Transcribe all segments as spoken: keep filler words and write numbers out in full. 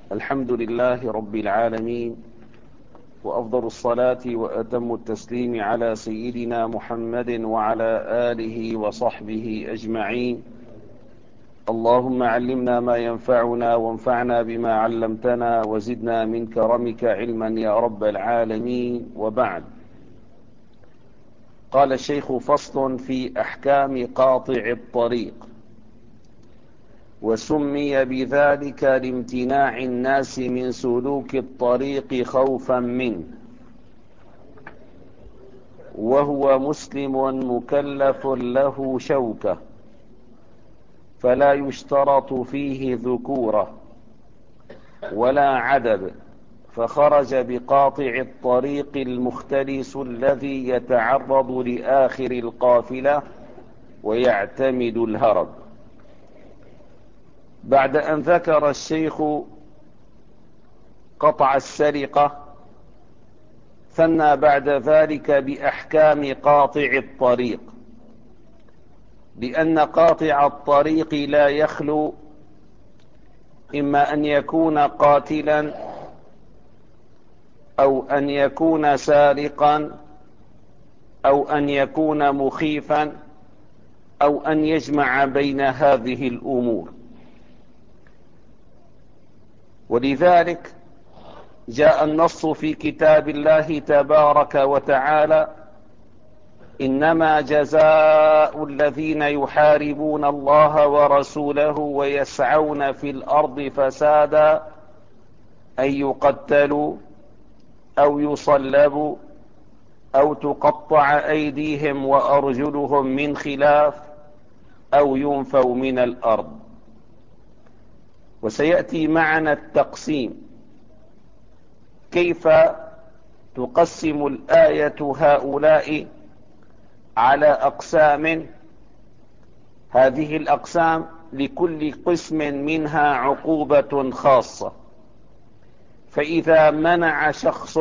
الحمد لله رب العالمين، وأفضل الصلاة وأتم التسليم على سيدنا محمد وعلى آله وصحبه أجمعين. اللهم علمنا ما ينفعنا وانفعنا بما علمتنا وزدنا من كرمك علما يا رب العالمين. وبعد، قال الشيخ: فصل في أحكام قاطع الطريق. وسمي بذلك لامتناع الناس من سلوك الطريق خوفا منه، وهو مسلم مكلف له شوكة، فلا يشترط فيه ذكورة ولا عدد، فخرج بقاطع الطريق المختلس الذي يتعرض لآخر القافلة ويعتمد الهرب. بعد أن ذكر الشيخ قطع السرقة، ثنى بعد ذلك بأحكام قاطع الطريق، لأن قاطع الطريق لا يخلو إما أن يكون قاتلا أو أن يكون سارقا أو أن يكون مخيفا أو أن يجمع بين هذه الأمور. ولذلك جاء النص في كتاب الله تبارك وتعالى: إنما جزاء الذين يحاربون الله ورسوله ويسعون في الأرض فسادا أن يقتلوا أو يصلبوا أو تقطع أيديهم وأرجلهم من خلاف أو ينفوا من الأرض. وسيأتي معنا التقسيم، كيف تقسم الآية هؤلاء على أقسام. هذه الأقسام لكل قسم منها عقوبة خاصة. فإذا منع شخص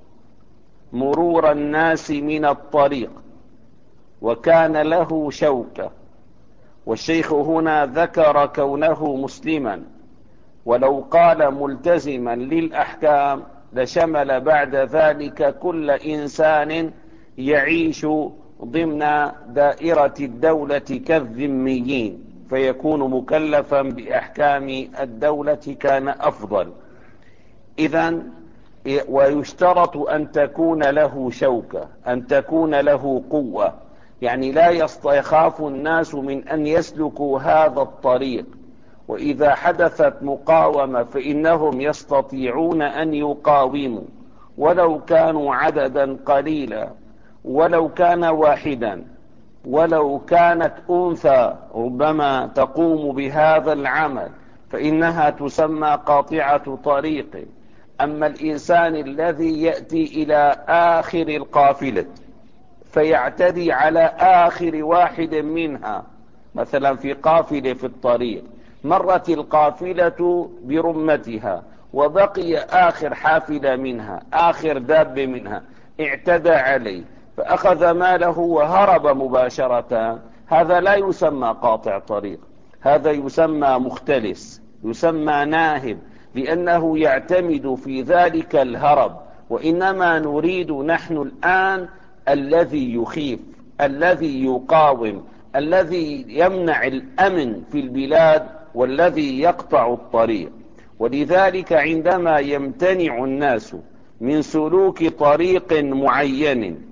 مرور الناس من الطريق وكان له شوكة، والشيخ هنا ذكر كونه مسلما، ولو قال ملتزما للأحكام لشمل بعد ذلك كل إنسان يعيش ضمن دائرة الدولة كالذميين، فيكون مكلفا بأحكام الدولة كان أفضل. إذن ويشترط أن تكون له شوكة، أن تكون له قوة، يعني لا يخاف الناس من أن يسلكوا هذا الطريق، وإذا حدثت مقاومة فإنهم يستطيعون أن يقاوموا ولو كانوا عددا قليلا، ولو كان واحدا، ولو كانت أنثى ربما تقوم بهذا العمل فإنها تسمى قاطعة طريق. أما الإنسان الذي يأتي إلى آخر القافلة فيعتدي على آخر واحد منها، مثلا في قافلة في الطريق مرت القافلة برمتها وبقي آخر حافلة منها، آخر داب منها، اعتدى عليه فأخذ ماله وهرب مباشرة، هذا لا يسمى قاطع طريق، هذا يسمى مختلس، يسمى ناهب، لأنه يعتمد في ذلك الهرب. وإنما نريد نحن الآن الذي يخيف، الذي يقاوم، الذي يمنع الأمن في البلاد، والذي يقطع الطريق. ولذلك عندما يمتنع الناس من سلوك طريق معين،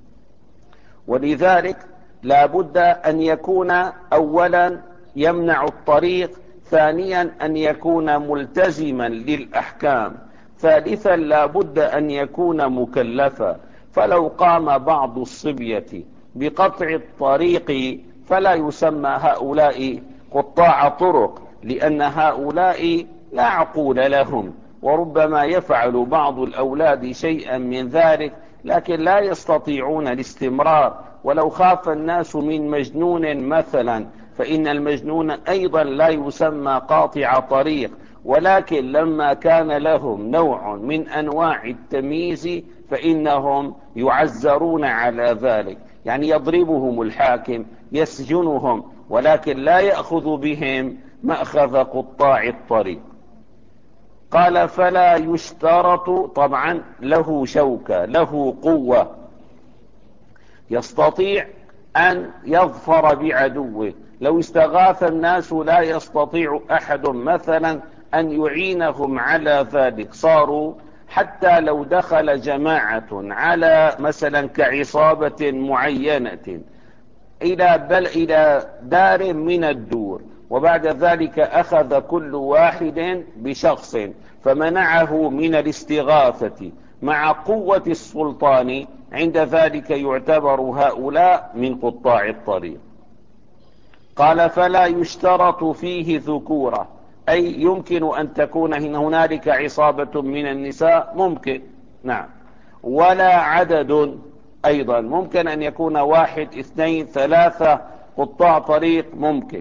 ولذلك لا بد أن يكون أولا يمنع الطريق، ثانيا أن يكون ملتزما للأحكام، ثالثا لا بد أن يكون مكلفا. فلو قام بعض الصبية بقطع الطريق فلا يسمى هؤلاء قطاع طرق، لأن هؤلاء لا عقول لهم، وربما يفعل بعض الأولاد شيئا من ذلك لكن لا يستطيعون الاستمرار. ولو خاف الناس من مجنون مثلا فإن المجنون أيضا لا يسمى قاطع طريق، ولكن لما كان لهم نوع من أنواع التمييز فإنهم يعزرون على ذلك، يعني يضربهم الحاكم، يسجنهم، ولكن لا يأخذ بهم مأخذ قطاع الطريق. قال فلا يشترط، طبعا له شوكة له قوة يستطيع أن يظفر بعدوه. لو استغاث الناس لا يستطيع أحد مثلا أن يعينهم على ذلك، صاروا حتى لو دخل جماعة على مثلا كعصابة معينة إلى بل إلى دار من الدور، وبعد ذلك أخذ كل واحد بشخص فمنعه من الاستغاثة مع قوة السلطان، عند ذلك يعتبر هؤلاء من قطاع الطريق. قال فلا يشترط فيه ذكورة، أي يمكن أن تكون هنالك عصابة من النساء، ممكن، نعم، ولا عدد، أيضا ممكن أن يكون واحد اثنين ثلاثة قطاع طريق، ممكن.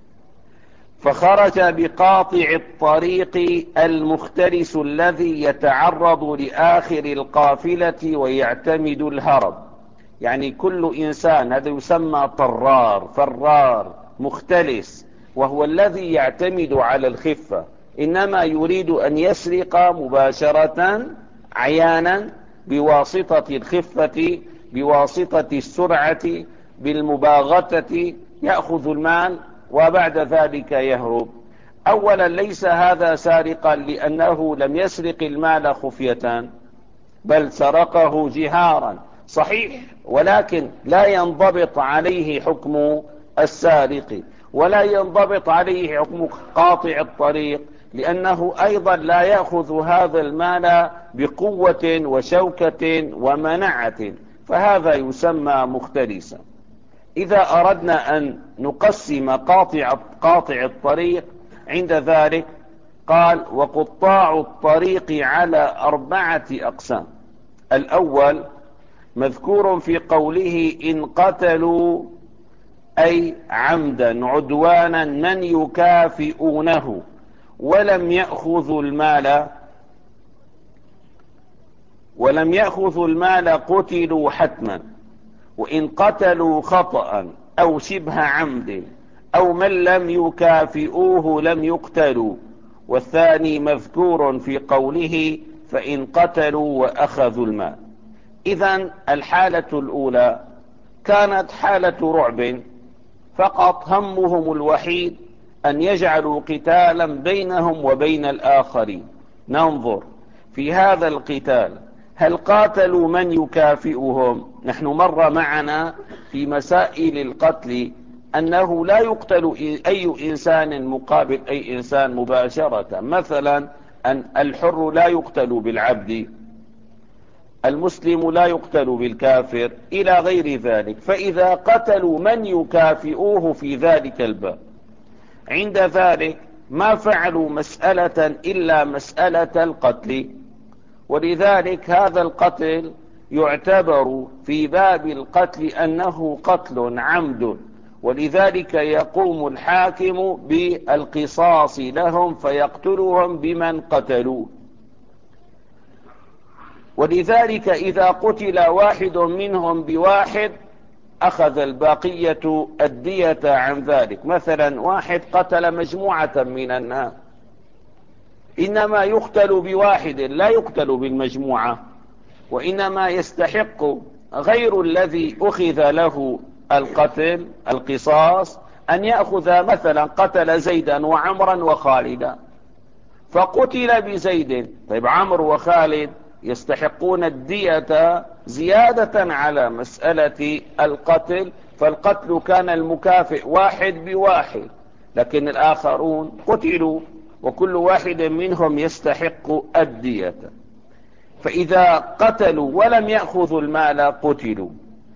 فخرج بقاطع الطريق المختلس الذي يتعرض لآخر القافلة ويعتمد الهرب، يعني كل إنسان هذا يسمى طرار، فرار، مختلس، وهو الذي يعتمد على الخفة، إنما يريد أن يسرق مباشرة عيانا بواسطة الخفة، بواسطة السرعة، بالمباغتة، يأخذ المال وبعد ذلك يهرب. أولا ليس هذا سارقا لأنه لم يسرق المال خفية، بل سرقه جهارا، صحيح، ولكن لا ينضبط عليه حكم السارق، ولا ينضبط عليه حكم قاطع الطريق، لأنه أيضا لا يأخذ هذا المال بقوة وشوكة ومنعة، فهذا يسمى مختلسا. إذا أردنا أن نقسم قاطع قاطع الطريق عند ذلك قال وقطاع الطريق على أربعة أقسام. الأول مذكور في قوله إن قتلوا، أي عمدا عدوانا من يكافئونه ولم يأخذوا المال ولم يأخذوا المال قتلوا حتما. وإن قتلوا خطأ أو شبه عمد أو من لم يكافئوه لم يقتلوا. والثاني مذكور في قوله فإن قتلوا وأخذوا المال. إذن الحالة الأولى كانت حالة رعب، فقط همهم الوحيد أن يجعلوا قتالا بينهم وبين الآخرين. ننظر في هذا القتال هل قاتلوا من يكافئهم؟ نحن مر معنا في مسائل القتل أنه لا يقتل أي إنسان مقابل أي إنسان مباشرة، مثلا أن الحر لا يقتل بالعبد، المسلم لا يقتل بالكافر، إلى غير ذلك. فإذا قتلوا من يكافئوه في ذلك الباب، عند ذلك ما فعلوا مسألة إلا مسألة القتل، ولذلك هذا القتل يعتبر في باب القتل أنه قتل عمد، ولذلك يقوم الحاكم بالقصاص لهم فيقتلهم بمن قتلوا. ولذلك إذا قتل واحد منهم بواحد أخذ البقية الدية عن ذلك. مثلا واحد قتل مجموعة من الناس، إنما يقتل بواحد لا يقتل بالمجموعة، وإنما يستحق غير الذي أخذ له القتل القصاص أن يأخذ، مثلا قتل زيدا وعمرا وخالدا فقتل بزيد، طيب عمرو وخالد يستحقون الدية زيادة على مسألة القتل، فالقتل كان المكافئ واحد بواحد، لكن الآخرون قتلوا وكل واحد منهم يستحق الدية. فإذا قتلوا ولم يأخذوا المال قتلوا.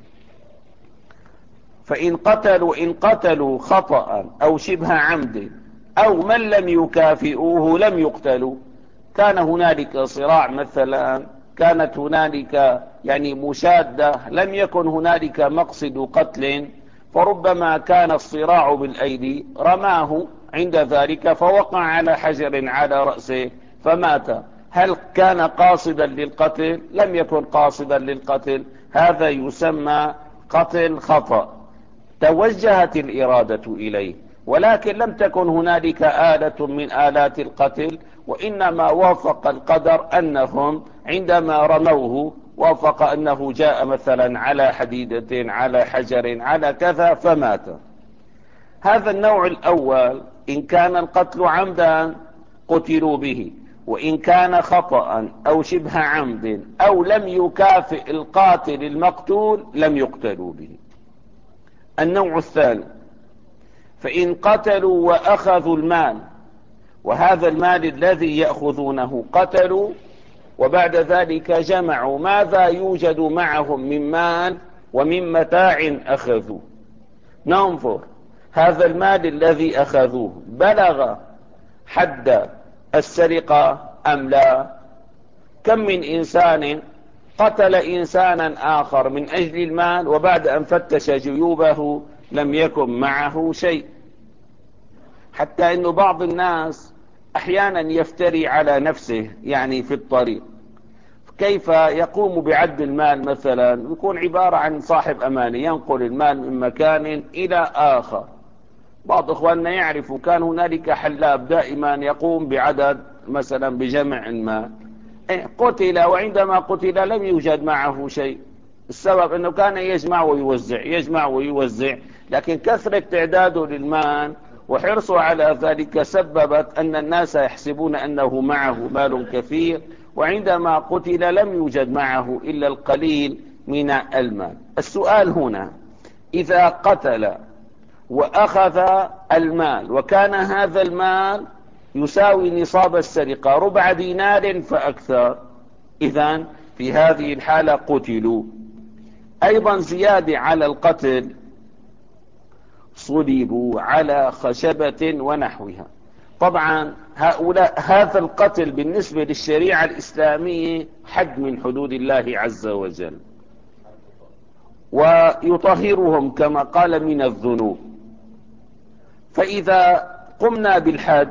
فإن قتلوا إن قتلوا خطأ أو شبه عمد أو من لم يكافئوه لم يقتلوا. كان هنالك صراع مثلا، كانت هنالك يعني مشادة، لم يكن هنالك مقصد قتل، فربما كان الصراع بالأيدي، رماه عند ذلك فوقع على حجر على رأسه فمات. هل كان قاصدا للقتل؟ لم يكن قاصدا للقتل، هذا يسمى قتل خطأ، توجهت الإرادة إليه ولكن لم تكن هنالك آلة من آلات القتل، وإنما وافق القدر أنهم عندما رموه وافق أنه جاء مثلا على حديدة على حجر على كذا فمات. هذا النوع الأول إن كان القتل عمدا قتلوا به، وإن كان خطأ أو شبه عمد أو لم يكافئ القاتل المقتول لم يقتلوا به. النوع الثاني فإن قتلوا وأخذوا المال، وهذا المال الذي يأخذونه قتلوا وبعد ذلك جمعوا ماذا يوجد معهم من مال ومن متاع أخذوه، ننظر هذا المال الذي أخذوه بلغ حد السرقة أم لا. كم من إنسان قتل إنسانا آخر من أجل المال وبعد أن فتش جيوبه لم يكن معه شيء، حتى أن بعض الناس أحيانا يفتري على نفسه يعني في الطريق. كيف يقوم بعد المال مثلا؟ يكون عبارة عن صاحب أمانة ينقل المال من مكان إلى آخر. بعض إخواننا يعرفوا كان هنالك حلاب دائما يقوم بعدد مثلا بجمع المال، قتل وعندما قتل لم يوجد معه شيء. السبب أنه كان يجمع ويوزع يجمع ويوزع، لكن كثرة تعداده للمال وحرصه على ذلك سببت أن الناس يحسبون أنه معه مال كثير، وعندما قتل لم يوجد معه إلا القليل من المال. السؤال هنا إذا قتل وأخذ المال وكان هذا المال يساوي نصاب السرقة ربع دينار فأكثر، إذن في هذه الحالة قتلوا. أيضا زيادة على القتل صلبوا على خشبة ونحوها. طبعا هؤلاء هذا القتل بالنسبة للشريعة الإسلامية حد من حدود الله عز وجل، ويطهرهم كما قال من الذنوب. فإذا قمنا بالحد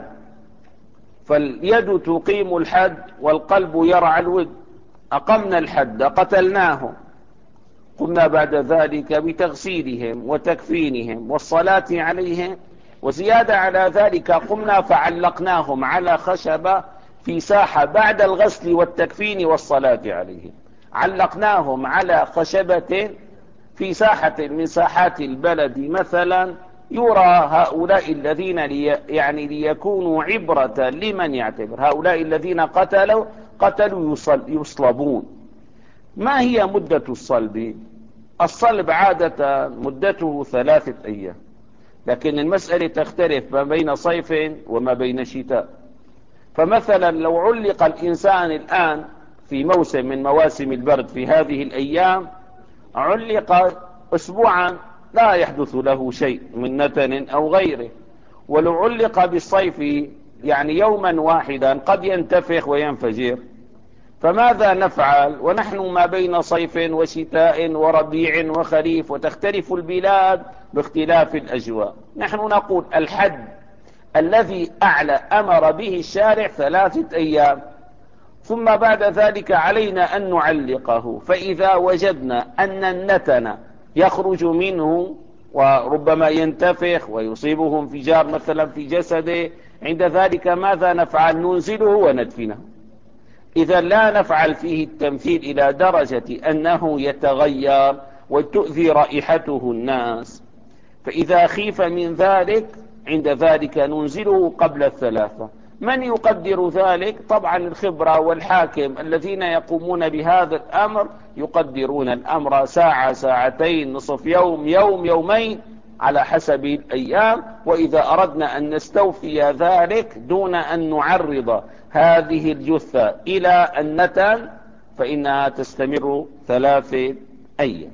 فاليد تقيم الحد والقلب يرعى الود. أقمنا الحد قتلناهم، قمنا بعد ذلك بتغسيلهم وتكفينهم والصلاة عليهم، وزيادة على ذلك قمنا فعلقناهم على خشبة في ساحة بعد الغسل والتكفين والصلاة عليهم. علقناهم على خشبة في ساحة من ساحات البلد مثلا، يرى هؤلاء الذين لي يعني ليكونوا عبرة لمن يعتبر. هؤلاء الذين قتلوا قتلوا يصل يصلبون. ما هي مدة الصلب؟ الصلب عادة مدته ثلاثة أيام، لكن المسألة تختلف ما بين صيف وما بين شتاء. فمثلا لو علق الإنسان الآن في موسم من مواسم البرد في هذه الأيام، علق أسبوعا لا يحدث له شيء من نتن أو غيره. ولو علق بالصيف يعني يوما واحدا قد ينتفخ وينفجر. فماذا نفعل ونحن ما بين صيف وشتاء وربيع وخريف وتختلف البلاد باختلاف الأجواء؟ نحن نقول الحد الذي أعلى أمر به الشارع ثلاثة أيام، ثم بعد ذلك علينا أن نعلقه. فإذا وجدنا أن النتن يخرج منه وربما ينتفخ ويصيبه انفجار مثلا في جسده، عند ذلك ماذا نفعل؟ ننزله وندفنه. إذا لا نفعل فيه التمثيل إلى درجة أنه يتغير وتؤذي رائحته الناس. فإذا خيف من ذلك عند ذلك ننزله قبل الثلاثة. من يقدر ذلك؟ طبعا الخبرة والحاكم الذين يقومون بهذا الأمر يقدرون الأمر ساعة ساعتين نصف يوم يوم يومين على حسب الأيام. وإذا أردنا أن نستوفي ذلك دون أن نعرض هذه الجثة إلى النتن فإنها تستمر ثلاثة أيام.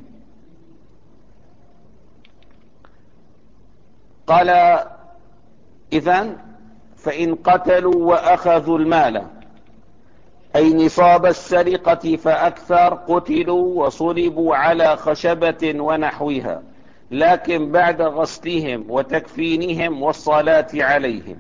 قال إذن فإن قتلوا وأخذوا المال أي نصاب السرقة فأكثر قتلوا وصلبوا على خشبة ونحوها، لكن بعد غسلهم وتكفينهم والصلاة عليهم.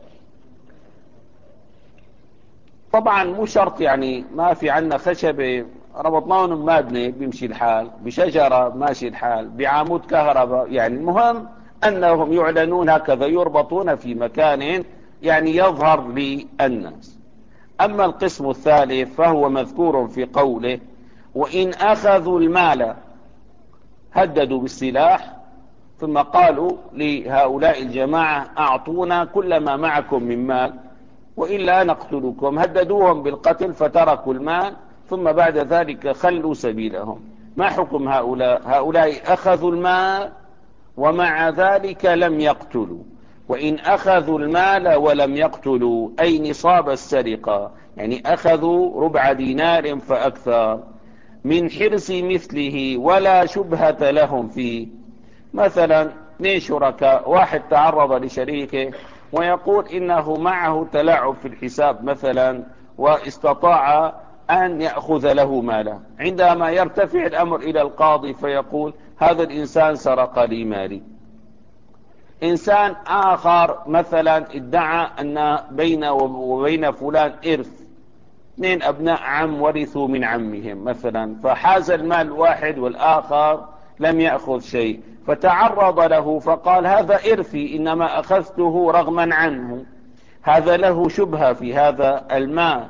طبعا مو شرط يعني ما في عنا خشبة ربطناهم مادنة بيمشي الحال، بشجرة ماشي الحال، بعمود كهرباء، يعني المهم أنهم يعلنون هكذا يربطون في مكان يعني يظهر للناس. أما القسم الثالث فهو مذكور في قوله: وإن أخذوا المال، هددوا بالسلاح ثم قالوا لهؤلاء الجماعة: أعطونا كل ما معكم من مال وإلا نقتلكم. هددوهم بالقتل فتركوا المال، ثم بعد ذلك خلوا سبيلهم. ما حكم هؤلاء؟ هؤلاء أخذوا المال ومع ذلك لم يقتلوا. وإن أخذوا المال ولم يقتلوا أي نصاب السرقة، يعني أخذوا ربع دينار فأكثر من حرص مثله ولا شبهة لهم فيه. مثلا اثنين شركاء، واحد تعرض لشريكه ويقول إنه معه تلاعب في الحساب مثلا، واستطاع أن يأخذ له ماله. عندما يرتفع الأمر إلى القاضي فيقول: هذا الإنسان سرق لي مالي. إنسان آخر مثلا ادعى أن بينه وبين فلان إرث، اثنين أبناء عم ورثوا من عمهم مثلا، فحاز المال واحد والآخر لم يأخذ شيء، فتعرض له فقال: هذا إرثي، إنما أخذته رغما عنه. هذا له شبهة في هذا المال.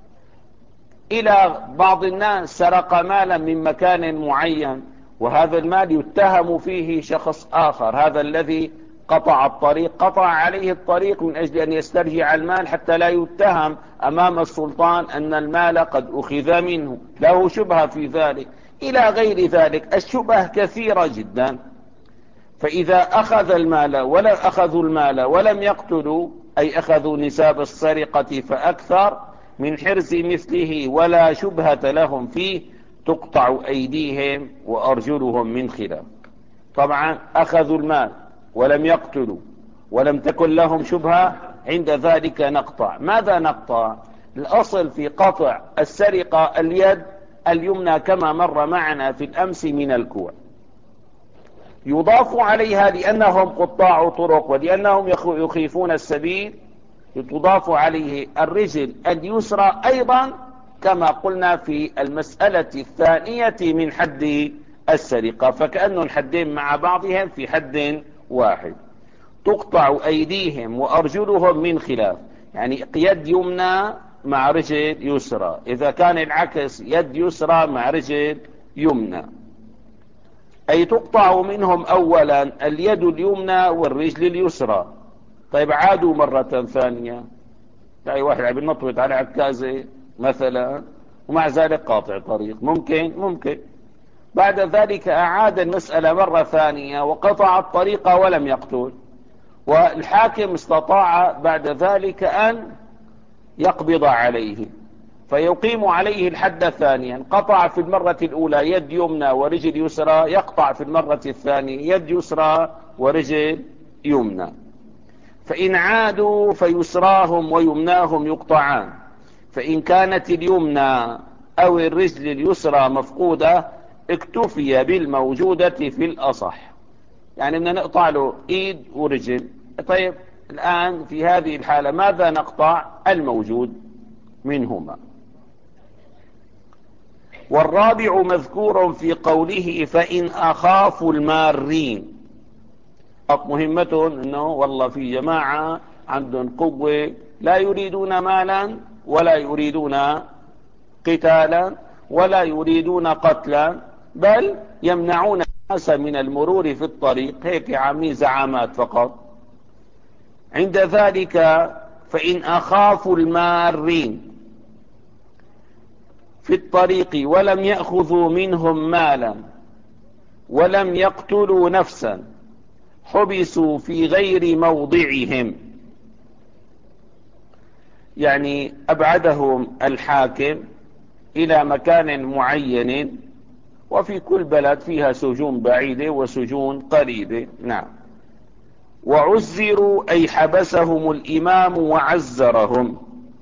إلى بعض الناس سرق مالا من مكان معين، وهذا المال يتهم فيه شخص آخر، هذا الذي قطع الطريق قطع عليه الطريق من أجل أن يسترجع المال حتى لا يتهم أمام السلطان أن المال قد أخذ منه، له شبهة في ذلك. إلى غير ذلك الشبه كثيرة جدا. فإذا أخذ المال ولا أخذوا المال ولم يقتلوا، أي أخذوا نساب السرقة فأكثر من حرز مثله ولا شبهة لهم فيه، تقطع أيديهم وأرجلهم من خلاف. طبعا أخذوا المال ولم يقتلوا ولم تكن لهم شبهة، عند ذلك نقطع. ماذا نقطع؟ الأصل في قطع السرقة اليد اليمنى كما مر معنا في الأمس من الكوع، يضاف عليها لأنهم قطاع طرق ولأنهم يخيفون السبيل، تضاف عليه الرجل اليسرى أيضا كما قلنا في المسألة الثانية من حد السرقة، فكأن الحدين مع بعضهم في حد واحد. تقطع أيديهم وأرجلهم من خلاف، يعني يد يمنى مع رجل يسرى، إذا كان العكس يد يسرى مع رجل يمنى، أي تقطع منهم أولا اليد اليمنى والرجل اليسرى. طيب عادوا مرة ثانية، تلاقي واحد عم ينطوط على عكازة مثلا ومع ذلك قاطع طريق، ممكن ممكن بعد ذلك أعاد المسألة مرة ثانية وقطع الطريق ولم يقتل، والحاكم استطاع بعد ذلك أن يقبض عليه فيقيم عليه الحد ثانيا. قطع في المرة الأولى يد يمنى ورجل يسرى، يقطع في المرة الثانية يد يسرى ورجل يمنى. فإن عادوا فيسراهم ويمناهم يقطعان، فإن كانت اليمنى أو الرجل اليسرى مفقودة اكتفي بالموجودة في الأصح، يعني بدنا نقطع له إيد ورجل. طيب الآن في هذه الحالة ماذا نقطع؟ الموجود منهما. والرابع مذكور في قوله: فإن أخافوا المارين. مهمتهم أنه والله في جماعة عندهم قوة لا يريدون مالا ولا يريدون قتالا ولا يريدون قتلا، بل يمنعون الناس من المرور في الطريق، هيك عاملين زعامات فقط. عند ذلك فإن أخافوا المارين في الطريق ولم يأخذوا منهم مالا ولم يقتلوا نفسا حبسوا في غير موضعهم، يعني أبعدهم الحاكم إلى مكان معين، وفي كل بلد فيها سجون بعيدة وسجون قريبة. نعم. وعزروا أي حبسهم الإمام وعزرهم.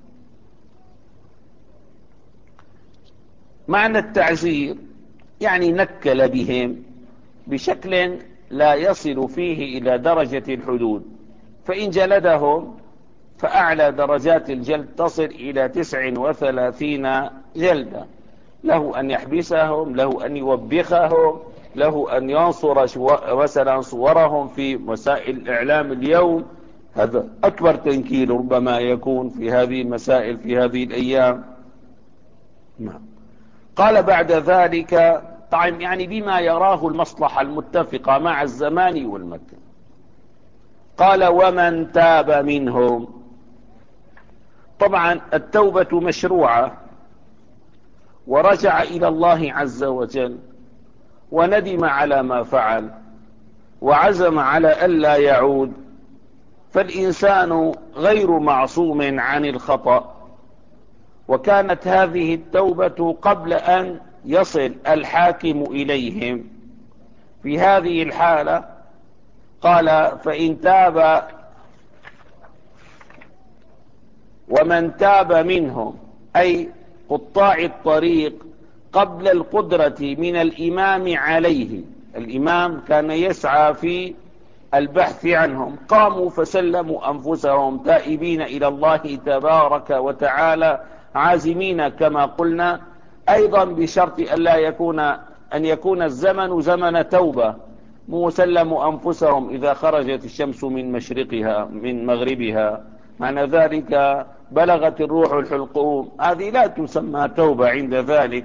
معنى التعزير يعني نكل بهم بشكل لا يصل فيه إلى درجة الحدود، فإن جلدهم فأعلى درجات الجلد تصل إلى تسع وثلاثين جلدة، له أن يحبسهم، له أن يوبخهم، له أن ينصر مثلا صورهم في وسائل الإعلام اليوم هذا أكبر تنكيل ربما يكون في هذه المسائل في هذه الأيام. نعم. قال بعد ذلك طبعا يعني بما يراه المصلحة المتفقة مع الزمان والمكان. قال ومن تاب منهم. طبعا التوبة مشروعة، ورجع إلى الله عز وجل وندم على ما فعل وعزم على ألا يعود، فالإنسان غير معصوم عن الخطأ. وكانت هذه التوبة قبل أن يصل الحاكم إليهم. في هذه الحالة قال فإن تاب ومن تاب منهم، أي قطاع الطريق قبل القدرة من الإمام عليه. الإمام كان يسعى في البحث عنهم، قاموا فسلموا أنفسهم تائبين إلى الله تبارك وتعالى عازمين كما قلنا، أيضا بشرط أن لا يكون أن يكون الزمن زمن توبة. مسلموا أنفسهم إذا خرجت الشمس من مشرقها من مغربها، معنى ذلك بلغت الروح الحلقوم، هذه لا تسمى توبة عند ذلك.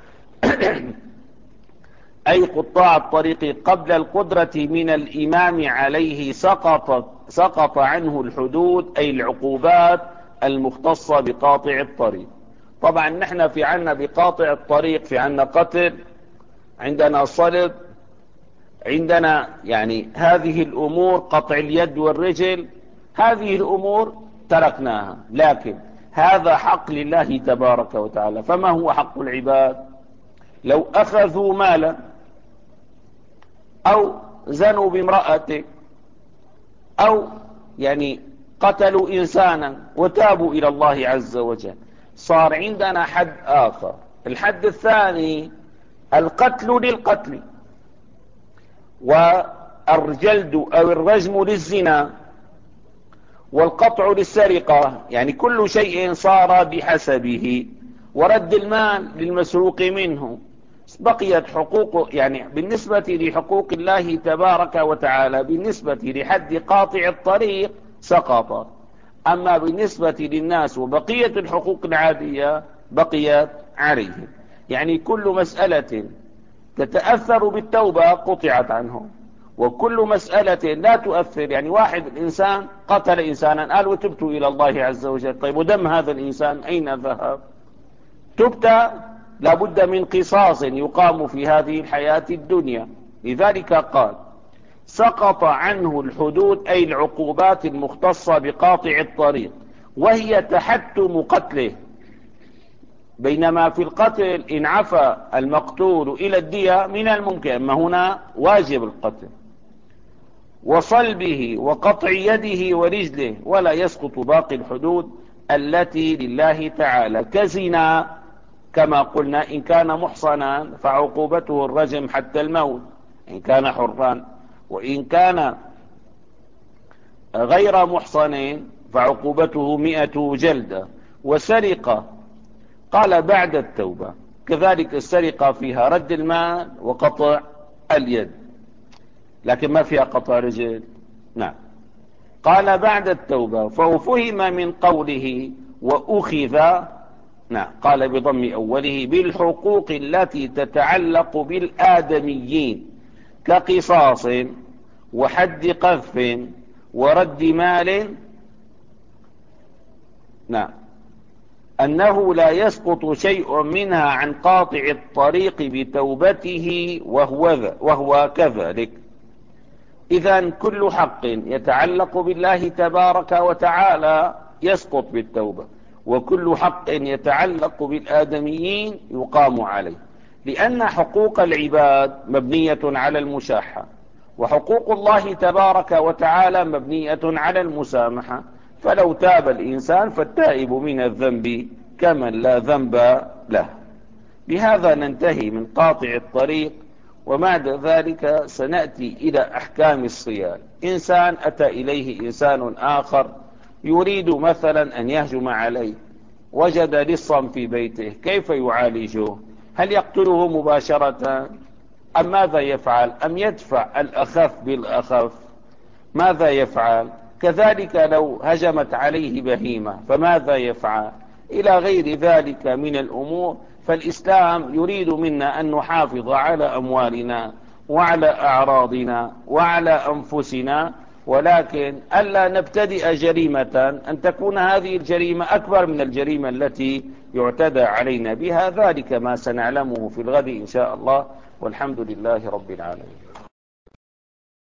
أي قطاع الطريق قبل القدرة من الإمام عليه سقطت سقط عنه الحدود، أي العقوبات المختصة بقاطع الطريق. طبعا نحن في عنا بقاطع الطريق في عنا قتل، عندنا صلب، عندنا يعني هذه الأمور، قطع اليد والرجل، هذه الأمور تركناها. لكن هذا حق لله تبارك وتعالى. فما هو حق العباد؟ لو أخذوا مالا أو زنوا بامرأة أو يعني قتلوا إنسانا وتابوا إلى الله عز وجل، صار عندنا حد آخر. الحد الثاني القتل للقتل، والجلد أو الرجم للزنا، والقطع للسرقة، يعني كل شيء صار بحسبه، ورد المال للمسروق منه. بقيت حقوق يعني بالنسبة لحقوق الله تبارك وتعالى بالنسبة لحد قاطع الطريق سقط، أما بالنسبة للناس وبقية الحقوق العادية بقيت عليهم. يعني كل مسألة تتأثر بالتوبة قطعت عنهم، وكل مسألة لا تؤثر، يعني واحد الإنسان قتل إنسانا قال وتبت إلى الله عز وجل، طيب ودم هذا الإنسان أين ذهب؟ تبت لابد من قصاص يقام في هذه الحياة الدنيا. لذلك قال سقط عنه الحدود، أي العقوبات المختصة بقاطع الطريق، وهي تحتم قتله. بينما في القتل إن عفى المقتول إلى الدية من الممكن، أما هنا واجب القتل، وصلبه وقطع يده ورجله، ولا يسقط باقي الحدود التي لله تعالى، كزنا كما قلنا إن كان محصنا فعقوبته الرجم حتى الموت إن كان حرا، وإن كان غير محصن فعقوبته مئة جلدة. وسرقة قال بعد التوبة، كذلك السرقة فيها رد المال وقطع اليد، لكن ما فيها قطع رجل. نعم. قال بعد التوبة، ففهم من قوله وأخذ، نعم، قال بضم أوله بالحقوق التي تتعلق بالآدميين كقصاص وحد قذف ورد مال، نعم، أنه لا يسقط شيء منها عن قاطع الطريق بتوبته وهو, وهو كذلك. إذن كل حق يتعلق بالله تبارك وتعالى يسقط بالتوبة، وكل حق يتعلق بالآدميين يقام عليه، لأن حقوق العباد مبنية على المشاحة، وحقوق الله تبارك وتعالى مبنية على المسامحة. فلو تاب الإنسان فالتائب من الذنب كمن لا ذنب له. بهذا ننتهي من قاطع الطريق، وبعد ذلك سنأتي إلى أحكام الصيام. إنسان أتى إليه إنسان آخر يريد مثلا أن يهجم عليه، وجد لصا في بيته، كيف يعالجه؟ هل يقتله مباشرة أم ماذا يفعل؟ أم يدفع الأخف بالأخف؟ ماذا يفعل؟ كذلك لو هجمت عليه بهيمة فماذا يفعل؟ إلى غير ذلك من الأمور. فالإسلام يريد منا أن نحافظ على أموالنا وعلى أعراضنا وعلى أنفسنا، ولكن ألا نبتدئ جريمة أن تكون هذه الجريمة أكبر من الجريمة التي يعتدى علينا بها. ذلك ما سنعلمه في الغد إن شاء الله، والحمد لله رب العالمين.